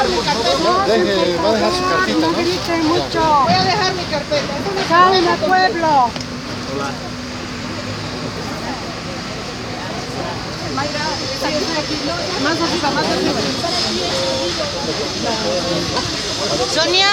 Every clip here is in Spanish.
dejar mi carpeta. Va a dejar su cartita, ¿no? Griten mucho. Voy a dejar mi carpeta. Calma, pueblo. Mayra, sí, estoy aquí. Más arriba, más arriba. Sonia.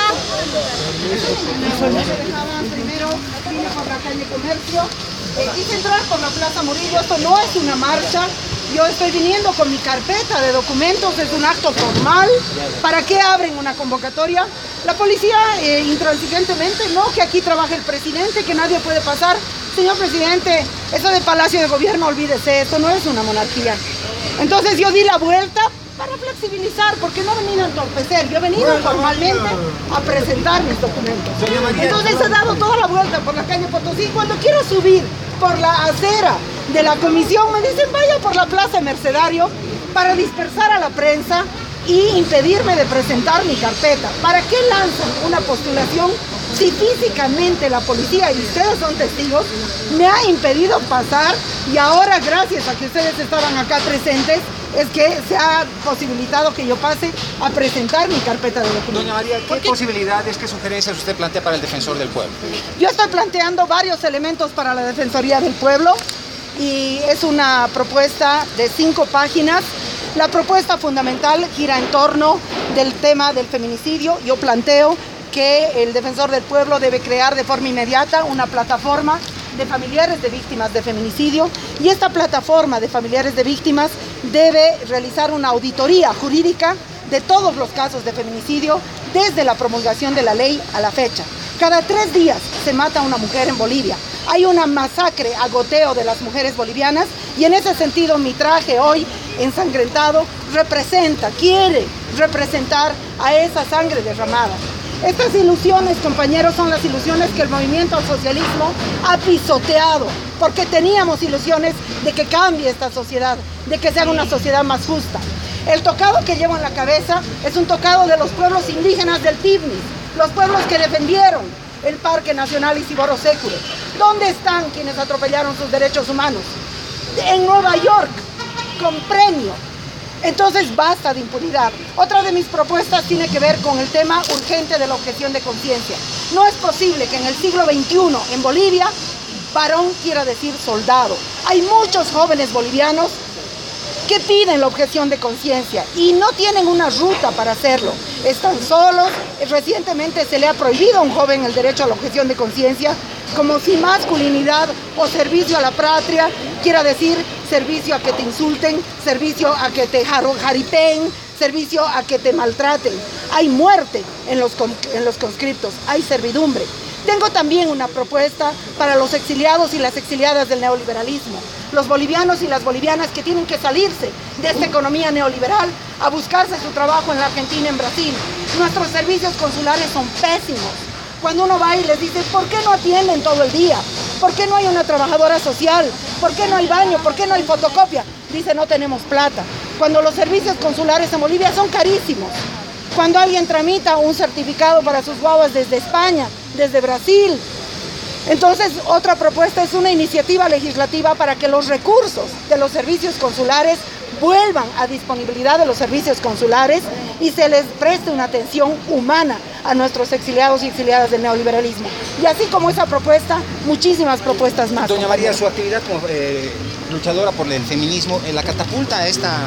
Me dejaban primero, vine por la calle Comercio. Quise entrar por la Plaza Murillo. Esto no es una marcha. Yo estoy viniendo con mi carpeta de documentos, es un acto formal. ¿Para qué abren una convocatoria? La policía intransigentemente, no, que aquí trabaja el presidente, que nadie puede pasar. Señor presidente, eso de Palacio de Gobierno, olvídese, esto no es una monarquía. Entonces yo di la vuelta para flexibilizar, porque no he venido a entorpecer, yo he venido formalmente a presentar mis documentos. Entonces he dado toda la vuelta por la calle Potosí. Cuando quiero subir por la acera de la comisión, me dicen vaya por la Plaza Mercedario para dispersar a la prensa y impedirme de presentar mi carpeta. ¿Para qué lanzan una postulación si físicamente la policía, y ustedes son testigos, me ha impedido pasar? Y ahora, gracias a que ustedes estaban acá presentes, es que se ha posibilitado que yo pase a presentar mi carpeta de documentos. Doña María, ¿qué posibilidades, qué sugerencias usted plantea para el Defensor del Pueblo? Yo estoy planteando varios elementos para la Defensoría del Pueblo y es una propuesta de 5 páginas. La propuesta fundamental gira en torno del tema del feminicidio. Yo planteo que el Defensor del Pueblo debe crear de forma inmediata una plataforma de familiares de víctimas de feminicidio, y esta plataforma de familiares de víctimas debe realizar una auditoría jurídica de todos los casos de feminicidio desde la promulgación de la ley a la fecha. Cada 3 días se mata una mujer en Bolivia. Hay una masacre a goteo de las mujeres bolivianas, y en ese sentido mi traje hoy ensangrentado quiere representar a esa sangre derramada. Estas ilusiones, compañeros, son las ilusiones que el movimiento al socialismo ha pisoteado, porque teníamos ilusiones de que cambie esta sociedad, de que sea una sociedad más justa. El tocado que llevo en la cabeza es un tocado de los pueblos indígenas del Tibnis, los pueblos que defendieron el Parque Nacional Isiboro Sécure. ¿Dónde están quienes atropellaron sus derechos humanos? En Nueva York, con premio. Entonces basta de impunidad. Otra de mis propuestas tiene que ver con el tema urgente de la objeción de conciencia. No es posible que en el siglo XXI en Bolivia, varón quiera decir soldado. Hay muchos jóvenes bolivianos que piden la objeción de conciencia y no tienen una ruta para hacerlo. Están solos. Recientemente se le ha prohibido a un joven el derecho a la objeción de conciencia, como si masculinidad o servicio a la patria quiera decir servicio a que te insulten, servicio a que te jaripeen, servicio a que te maltraten. Hay muerte en los conscriptos, hay servidumbre. Tengo también una propuesta para los exiliados y las exiliadas del neoliberalismo. Los bolivianos y las bolivianas que tienen que salirse de esta economía neoliberal a buscarse su trabajo en la Argentina, en Brasil. Nuestros servicios consulares son pésimos. Cuando uno va y les dice, ¿por qué no atienden todo el día? ¿Por qué no hay una trabajadora social? ¿Por qué no hay baño? ¿Por qué no hay fotocopia? Dice, no tenemos plata. Cuando los servicios consulares en Bolivia son carísimos. Cuando alguien tramita un certificado para sus guaguas desde España, desde Brasil. Entonces, otra propuesta es una iniciativa legislativa para que los recursos de los servicios consulares vuelvan a disponibilidad de los servicios consulares y se les preste una atención humana a nuestros exiliados y exiliadas del neoliberalismo. Y así como esa propuesta, muchísimas propuestas más. Doña María, su actividad como luchadora por el feminismo, ¿la catapulta a esta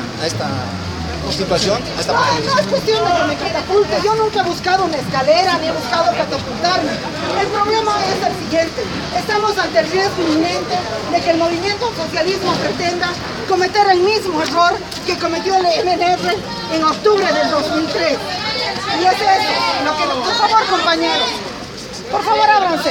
situación? No es cuestión de que me catapulte. Yo nunca he buscado una escalera ni he buscado catapultarme. El problema es el siguiente. Estamos ante el riesgo inminente de que el movimiento socialismo pretenda cometer el mismo error que cometió el MNR en octubre del 2003. Y ese es lo que... Por favor, compañeros. Por favor, ábranse.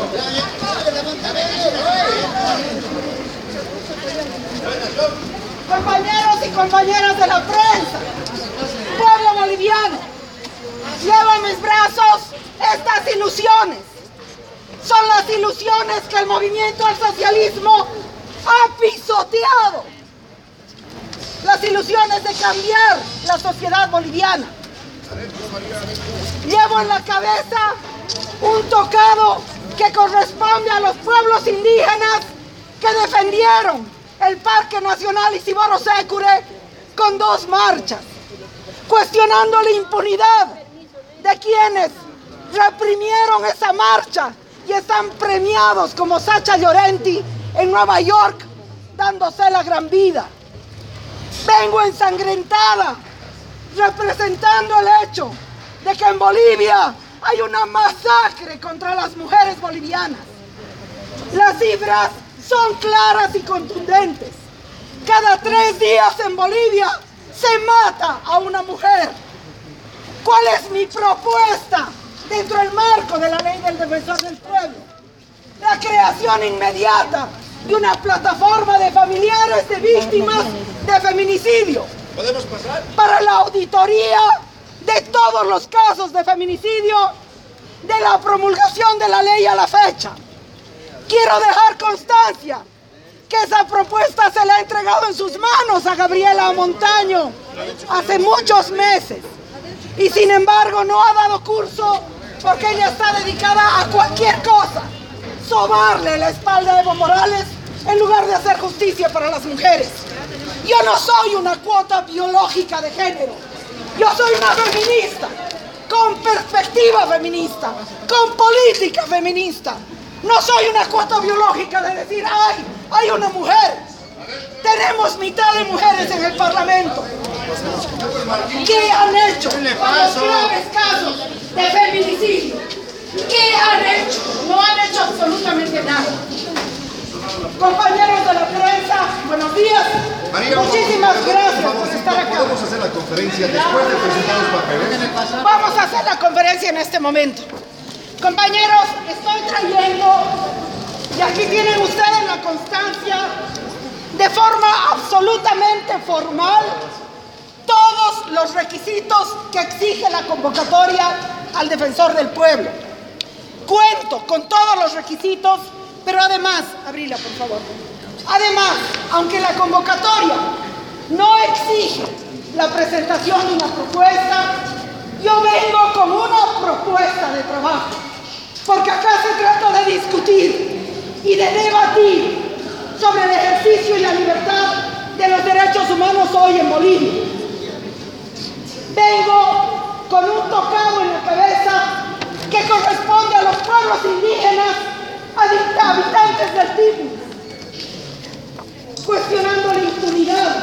Compañeros y compañeras de la prensa, pueblo boliviano, llevo en mis brazos estas ilusiones. Son las ilusiones que el movimiento al socialismo ha pisoteado. Las ilusiones de cambiar la sociedad boliviana. Llevo en la cabeza un tocado que corresponde a los pueblos indígenas que defendieron el Parque Nacional Isiboro Sécure con 2 marchas. cuestionando la impunidad de quienes reprimieron esa marcha y están premiados como Sacha Llorenti en Nueva York, dándose la gran vida. Vengo ensangrentada, representando el hecho de que en Bolivia hay una masacre contra las mujeres bolivianas. Las cifras son claras y contundentes. Cada 3 días en Bolivia se mata a una mujer. ¿Cuál es mi propuesta dentro del marco de la ley del defensor del pueblo? La creación inmediata de una plataforma de familiares de víctimas de feminicidio. ¿Podemos pasar? Para la auditoría de todos los casos de feminicidio de la promulgación de la ley a la fecha. Quiero dejar constancia que esa propuesta se le ha entregado en sus manos a Gabriela Montaño hace muchos meses y sin embargo no ha dado curso porque ella está dedicada a cualquier cosa, sobarle la espalda a Evo Morales en lugar de hacer justicia para las mujeres. Yo no soy una cuota biológica de género, yo soy una feminista, con perspectiva feminista, con política feminista. No soy una cuota biológica de decir, ¡ay, hay una mujer! Tenemos mitad de mujeres en el Parlamento. ¿Qué han hecho con los graves casos de feminicidio? ¿Qué han hecho? No han hecho absolutamente nada. Compañeros de la prensa, buenos días. María, muchísimas gracias por estar acá. ¿Podemos hacer la conferencia después de presentar los papeles? Vamos a hacer la conferencia en este momento. Compañeros, estoy trayendo, y aquí tienen ustedes la constancia, de forma absolutamente formal, todos los requisitos que exige la convocatoria al defensor del pueblo. Cuento con todos los requisitos, pero además, abrila por favor, además, aunque la convocatoria no exige la presentación de una propuesta, yo vengo con una propuesta de trabajo, porque acá se trata de discutir y de debatir sobre el ejercicio y la libertad de los derechos humanos hoy en Bolivia. Vengo con un tocado en la cabeza que corresponde a los pueblos indígenas, a habitantes del Tipu, cuestionando la impunidad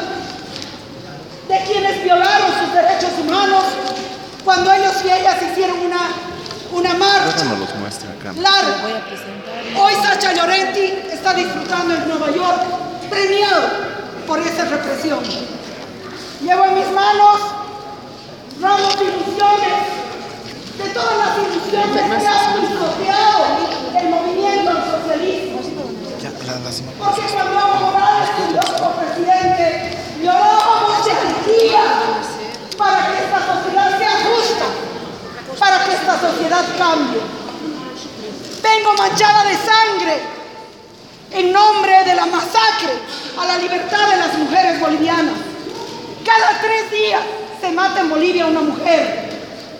de quienes violaron sus derechos humanos cuando ellos y ellas hicieron una marcha larga. Hoy Sacha Llorenti está disfrutando en Nueva York, premiado por esa represión. Llevo en mis manos ramos de ilusiones, de todas las ilusiones que ha pisoteado el movimiento al socialismo. Porque cuando Evo Morales estuvo como presidente, llorábamos de alegría para que esta sociedad sea justa, para que esta sociedad cambie. Vengo manchada de sangre en nombre de la masacre a la libertad de las mujeres bolivianas. Cada 3 días se mata en Bolivia una mujer,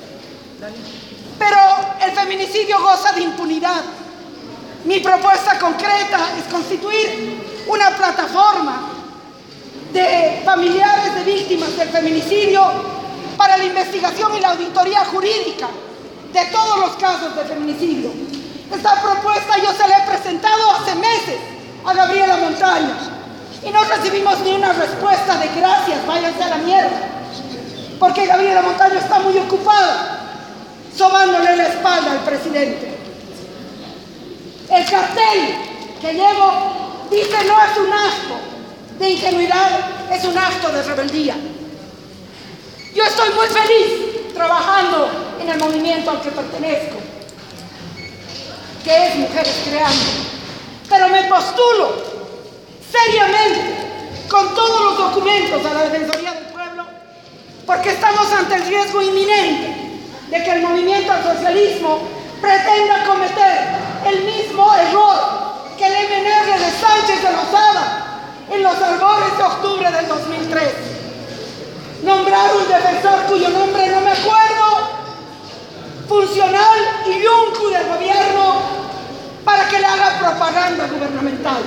pero el feminicidio goza de impunidad. Mi propuesta concreta es constituir una plataforma de familiares de víctimas del feminicidio para la investigación y la auditoría jurídica de todos los casos de feminicidio. Esta propuesta yo se la he presentado hace meses a Gabriela Montaño y no recibimos ni una respuesta de gracias, váyanse a la mierda, porque Gabriela Montaño está muy ocupada sobándole la espalda al presidente. El cartel que llevo dice no es un acto de ingenuidad, es un acto de rebeldía. Yo estoy muy feliz trabajando en el movimiento al que pertenezco, que es Mujeres Creando, pero me postulo seriamente con todos los documentos a la Defensoría del Pueblo porque estamos ante el riesgo inminente de que el movimiento al socialismo pretenda cometer el mismo error que el MNR de Sánchez de Lozada en los albores de octubre del 2003. Nombrar un defensor cuyo nombre no me acuerdo, funcional y yuncu del gobierno, para que le haga propaganda gubernamental.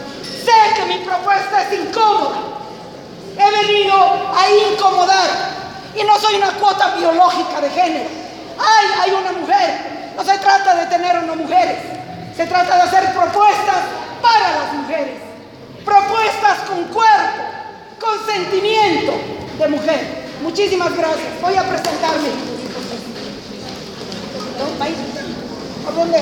Sé que mi propuesta es incómoda. He venido a incomodar Y no soy una cuota biológica de género. ¡Ay, hay una mujer! No se trata de tener unas mujeres. Se trata de hacer propuestas para las mujeres. Propuestas con cuerpo, con sentimiento de mujer. Muchísimas gracias. Voy a presentarme. ¿A dónde?